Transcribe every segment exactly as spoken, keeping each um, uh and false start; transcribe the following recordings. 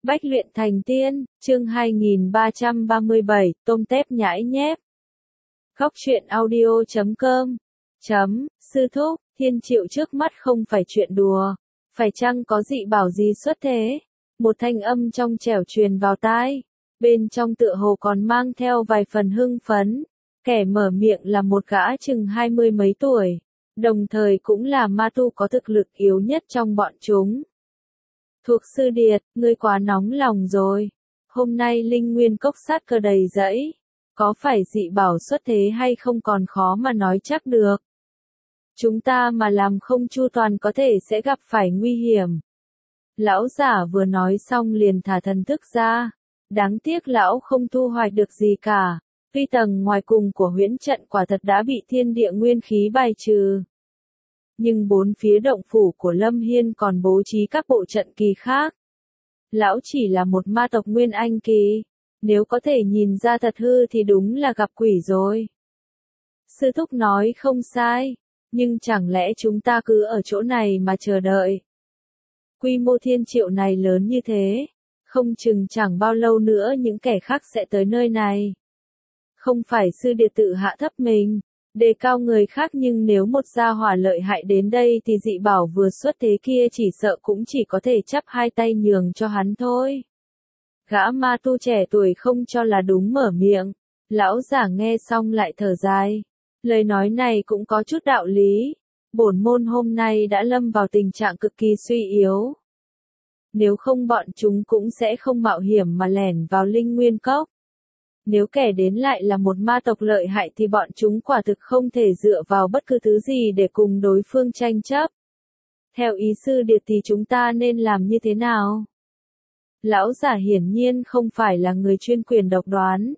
Bách luyện thành tiên, chương hai nghìn ba trăm ba mươi bảy, tôm tép nhãi nhép. Góc truyện audio chấm com. Chấm, sư thúc, thiên triệu trước mắt không phải chuyện đùa. Phải chăng có dị bảo gì xuất thế? Một thanh âm trong trẻo truyền vào tai. Bên trong tựa hồ còn mang theo vài phần hưng phấn. Kẻ mở miệng là một gã chừng hai mươi mấy tuổi. Đồng thời cũng là ma tu có thực lực yếu nhất trong bọn chúng. Thuộc sư điệt, ngươi quá nóng lòng rồi. Hôm nay linh nguyên cốc sát cơ đầy rẫy. Có phải dị bảo xuất thế hay không còn khó mà nói chắc được. Chúng ta mà làm không chu toàn có thể sẽ gặp phải nguy hiểm. Lão giả vừa nói xong liền thả thần thức ra. Đáng tiếc lão không thu hoạch được gì cả. Tuy tầng ngoài cùng của huyễn trận quả thật đã bị thiên địa nguyên khí bài trừ. Nhưng bốn phía động phủ của Lâm Hiên còn bố trí các bộ trận kỳ khác. Lão chỉ là một ma tộc nguyên anh kỳ. Nếu có thể nhìn ra thật hư thì đúng là gặp quỷ rồi. Sư thúc nói không sai. Nhưng chẳng lẽ chúng ta cứ ở chỗ này mà chờ đợi. Quy mô thiên triệu này lớn như thế. Không chừng chẳng bao lâu nữa những kẻ khác sẽ tới nơi này. Không phải sư điệt tự hạ thấp mình. Đề cao người khác, nhưng nếu một gia hỏa lợi hại đến đây thì dị bảo vừa xuất thế kia chỉ sợ cũng chỉ có thể chắp hai tay nhường cho hắn thôi. Gã ma tu trẻ tuổi không cho là đúng mở miệng. Lão giả nghe xong lại thở dài. Lời nói này cũng có chút đạo lý. Bổn môn hôm nay đã lâm vào tình trạng cực kỳ suy yếu. Nếu không bọn chúng cũng sẽ không mạo hiểm mà lẻn vào linh nguyên cốc. Nếu kẻ đến lại là một ma tộc lợi hại thì bọn chúng quả thực không thể dựa vào bất cứ thứ gì để cùng đối phương tranh chấp. Theo ý sư điệt thì chúng ta nên làm như thế nào? Lão giả hiển nhiên không phải là người chuyên quyền độc đoán.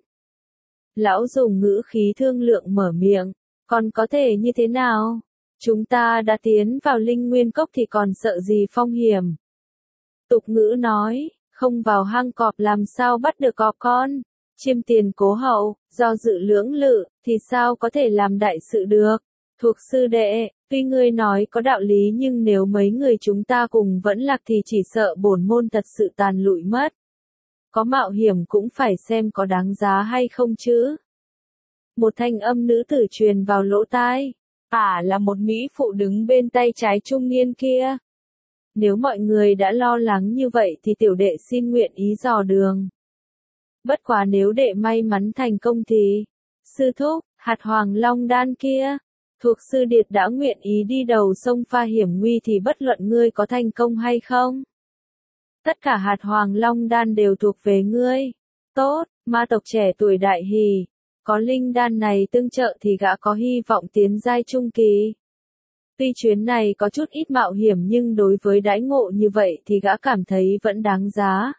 Lão dùng ngữ khí thương lượng mở miệng, còn có thể như thế nào? Chúng ta đã tiến vào linh nguyên cốc thì còn sợ gì phong hiểm? Tục ngữ nói, không vào hang cọp làm sao bắt được cọp con? Chiêm tiền cố hậu, do dự lưỡng lự, thì sao có thể làm đại sự được? Thuộc sư đệ, tuy ngươi nói có đạo lý nhưng nếu mấy người chúng ta cùng vẫn lạc thì chỉ sợ bổn môn thật sự tàn lụi mất. Có mạo hiểm cũng phải xem có đáng giá hay không chứ. Một thanh âm nữ tử truyền vào lỗ tai. À, là một mỹ phụ đứng bên tay trái trung niên kia. Nếu mọi người đã lo lắng như vậy thì tiểu đệ xin nguyện ý dò đường. Bất quá nếu đệ may mắn thành công thì, sư thúc, hạt hoàng long đan kia, thuộc sư điệt đã nguyện ý đi đầu sông pha hiểm nguy thì bất luận ngươi có thành công hay không. Tất cả hạt hoàng long đan đều thuộc về ngươi. Tốt, ma tộc trẻ tuổi đại hỉ, có linh đan này tương trợ thì gã có hy vọng tiến giai trung kỳ. Tuy chuyến này có chút ít mạo hiểm nhưng đối với đãi ngộ như vậy thì gã cảm thấy vẫn đáng giá.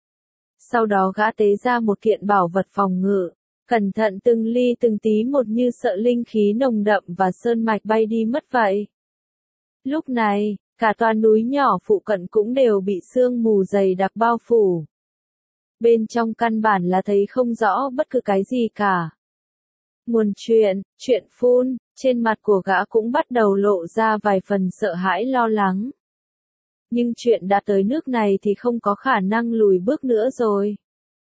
Sau đó gã tế ra một kiện bảo vật phòng ngự, cẩn thận từng ly từng tí một như sợ linh khí nồng đậm và sơn mạch bay đi mất vậy. Lúc này, cả tòa núi nhỏ phụ cận cũng đều bị sương mù dày đặc bao phủ. Bên trong căn bản là thấy không rõ bất cứ cái gì cả. Nguồn chuyện, chuyện phun, trên mặt của gã cũng bắt đầu lộ ra vài phần sợ hãi lo lắng. Nhưng chuyện đã tới nước này thì không có khả năng lùi bước nữa rồi.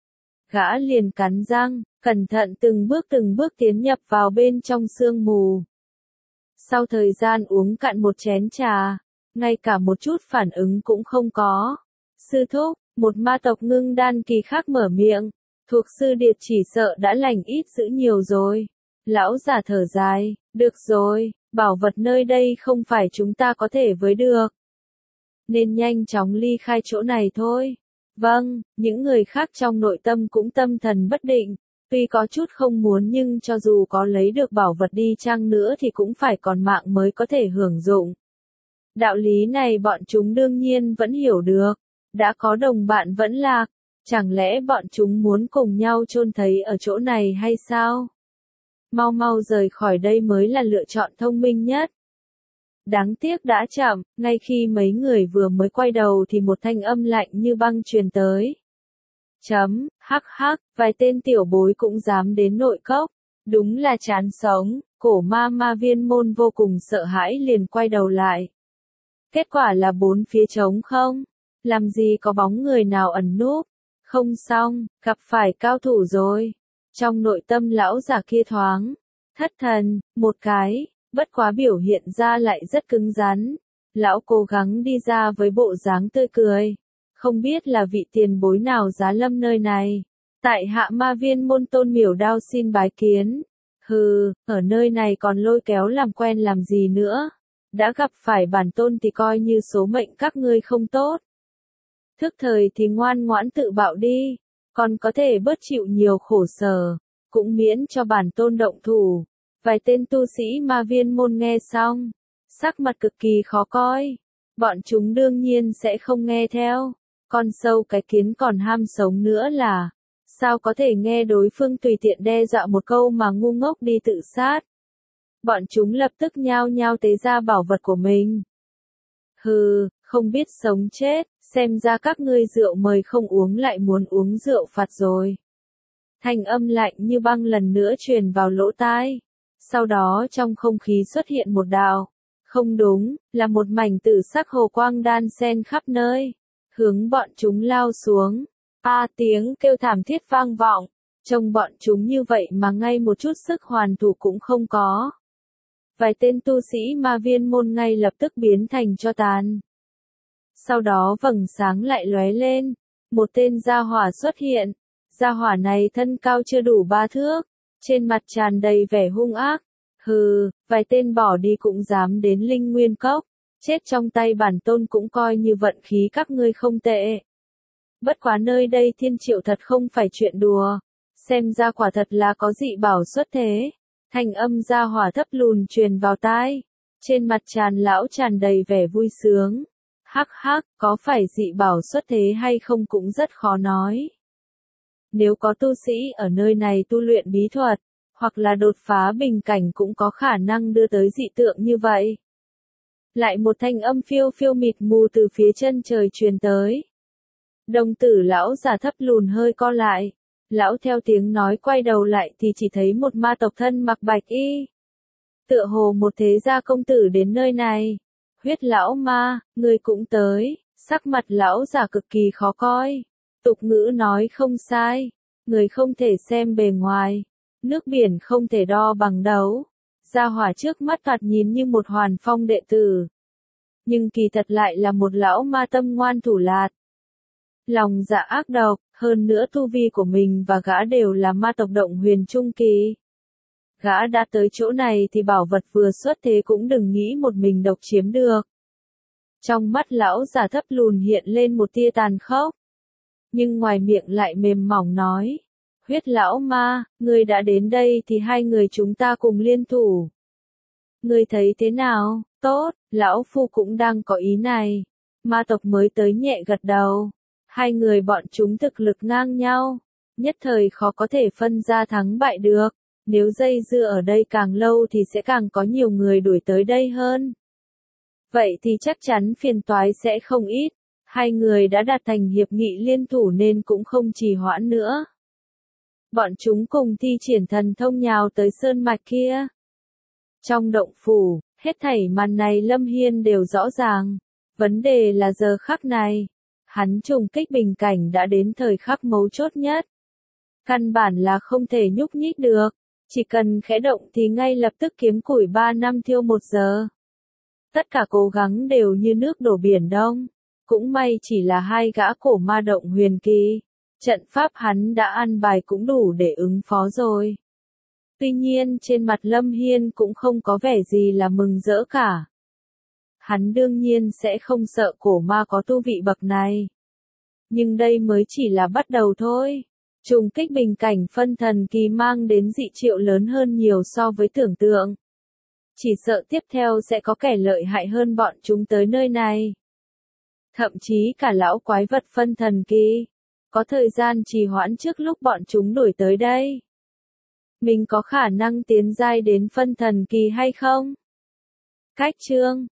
Gã liền cắn răng, cẩn thận từng bước từng bước tiến nhập vào bên trong sương mù. Sau thời gian uống cạn một chén trà, ngay cả một chút phản ứng cũng không có. Sư thúc, một ma tộc ngưng đan kỳ khác mở miệng, thuộc sư điệt chỉ sợ đã lành ít dữ nhiều rồi. Lão giả thở dài, được rồi, bảo vật nơi đây không phải chúng ta có thể với được. Nên nhanh chóng ly khai chỗ này thôi. Vâng, những người khác trong nội tâm cũng tâm thần bất định. Tuy có chút không muốn nhưng cho dù có lấy được bảo vật đi chăng nữa thì cũng phải còn mạng mới có thể hưởng dụng. Đạo lý này bọn chúng đương nhiên vẫn hiểu được. Đã có đồng bạn vẫn lạc. Chẳng lẽ bọn chúng muốn cùng nhau chôn thấy ở chỗ này hay sao? Mau mau rời khỏi đây mới là lựa chọn thông minh nhất. Đáng tiếc đã chậm, ngay khi mấy người vừa mới quay đầu thì một thanh âm lạnh như băng truyền tới. Chấm, hắc hắc, vài tên tiểu bối cũng dám đến nội cốc. Đúng là chán sống, cổ ma ma viên môn vô cùng sợ hãi liền quay đầu lại. Kết quả là bốn phía trống không. làm gì có bóng người nào ẩn núp. Không xong, gặp phải cao thủ rồi. Trong nội tâm lão già kia thoáng thất thần, một cái, bất quá biểu hiện ra lại rất cứng rắn. Lão cố gắng đi ra với bộ dáng tươi cười. Không biết là vị tiền bối nào giá lâm nơi này. Tại hạ ma viên môn Tôn Miểu Đao xin bái kiến. Hừ, ở nơi này còn lôi kéo làm quen làm gì nữa. Đã gặp phải bản tôn thì coi như số mệnh các ngươi không tốt. Thức thời thì ngoan ngoãn tự bạo đi. Còn có thể bớt chịu nhiều khổ sở. Cũng miễn cho bản tôn động thủ. Vài tên tu sĩ ma viên môn nghe xong. Sắc mặt cực kỳ khó coi. Bọn chúng đương nhiên sẽ không nghe theo. Con sâu cái kiến còn ham sống nữa là. Sao có thể nghe đối phương tùy tiện đe dọa một câu mà ngu ngốc đi tự sát. Bọn chúng lập tức nhao nhao tế ra bảo vật của mình. Hừ, không biết sống chết, xem ra các ngươi rượu mời không uống lại muốn uống rượu phạt rồi. Thanh âm lạnh như băng lần nữa truyền vào lỗ tai. Sau đó trong không khí xuất hiện một đạo. Không đúng, là một mảnh tử sắc hồ quang đan xen khắp nơi. Hướng bọn chúng lao xuống. A tiếng kêu thảm thiết vang vọng. Trông bọn chúng như vậy mà ngay một chút sức hoàn thủ cũng không có. Vài tên tu sĩ ma viên môn ngay lập tức biến thành tro tàn. Sau đó vầng sáng lại lóe lên. Một tên gia hỏa xuất hiện. Gia hỏa này thân cao chưa đủ ba thước. Trên mặt tràn đầy vẻ hung ác. Hừ, vài tên bỏ đi cũng dám đến Linh Nguyên Cốc. Chết trong tay bản tôn cũng coi như vận khí các ngươi không tệ. Bất quá nơi đây thiên triệu thật không phải chuyện đùa. Xem ra quả thật là có dị bảo xuất thế. Thanh âm gia hỏa thấp lùn truyền vào tai. Trên mặt tràn lão tràn đầy vẻ vui sướng. Hắc hắc, có phải dị bảo xuất thế hay không cũng rất khó nói. Nếu có tu sĩ ở nơi này tu luyện bí thuật, hoặc là đột phá bình cảnh cũng có khả năng đưa tới dị tượng như vậy. Lại một thanh âm phiêu phiêu mịt mù từ phía chân trời truyền tới. Đồng tử lão già thấp lùn hơi co lại. Lão theo tiếng nói quay đầu lại thì chỉ thấy một ma tộc thân mặc bạch y. Tựa hồ một thế gia công tử đến nơi này. Huyết lão ma, người cũng tới. Sắc mặt lão già cực kỳ khó coi. Tục ngữ nói không sai. Người không thể xem bề ngoài. Nước biển không thể đo bằng đấu. Gia hỏa trước mắt thoạt nhìn như một hoàn phong đệ tử. Nhưng kỳ thật lại là một lão ma tâm ngoan thủ lạt. Lòng dạ ác độc, hơn nữa tu vi của mình và gã đều là ma tộc động huyền trung kỳ. Gã đã tới chỗ này thì bảo vật vừa xuất thế cũng đừng nghĩ một mình độc chiếm được. Trong mắt lão già thấp lùn hiện lên một tia tàn khốc. Nhưng ngoài miệng lại mềm mỏng nói. Huyết lão ma, ngươi đã đến đây thì hai người chúng ta cùng liên thủ. Ngươi thấy thế nào? Tốt, lão phu cũng đang có ý này. Ma tộc mới tới nhẹ gật đầu. Hai người bọn chúng thực lực ngang nhau. Nhất thời khó có thể phân ra thắng bại được. Nếu dây dưa ở đây càng lâu thì sẽ càng có nhiều người đuổi tới đây hơn. Vậy thì chắc chắn phiền toái sẽ không ít. Hai người đã đạt thành hiệp nghị liên thủ nên cũng không trì hoãn nữa. Bọn chúng cùng thi triển thần thông nhào tới sơn mạch kia. Trong động phủ, hết thảy màn này Lâm Hiên đều rõ ràng. Vấn đề là giờ khắc này. Hắn trùng kích bình cảnh đã đến thời khắc mấu chốt nhất. Căn bản là không thể nhúc nhích được. Chỉ cần khẽ động thì ngay lập tức kiếm củi ba năm thiêu một giờ. Tất cả cố gắng đều như nước đổ biển đông. Cũng may chỉ là hai gã cổ ma động huyền kỳ. Trận pháp hắn đã ăn bài cũng đủ để ứng phó rồi. Tuy nhiên trên mặt Lâm Hiên cũng không có vẻ gì là mừng rỡ cả. Hắn đương nhiên sẽ không sợ cổ ma có tu vị bậc này. Nhưng đây mới chỉ là bắt đầu thôi. Trùng kích bình cảnh phân thần kỳ mang đến dị triệu lớn hơn nhiều so với tưởng tượng. Chỉ sợ tiếp theo sẽ có kẻ lợi hại hơn bọn chúng tới nơi này. Thậm chí cả lão quái vật phân thần kỳ. Có thời gian trì hoãn trước lúc bọn chúng đuổi tới đây. Mình có khả năng tiến giai đến phân thần kỳ hay không? Cách chương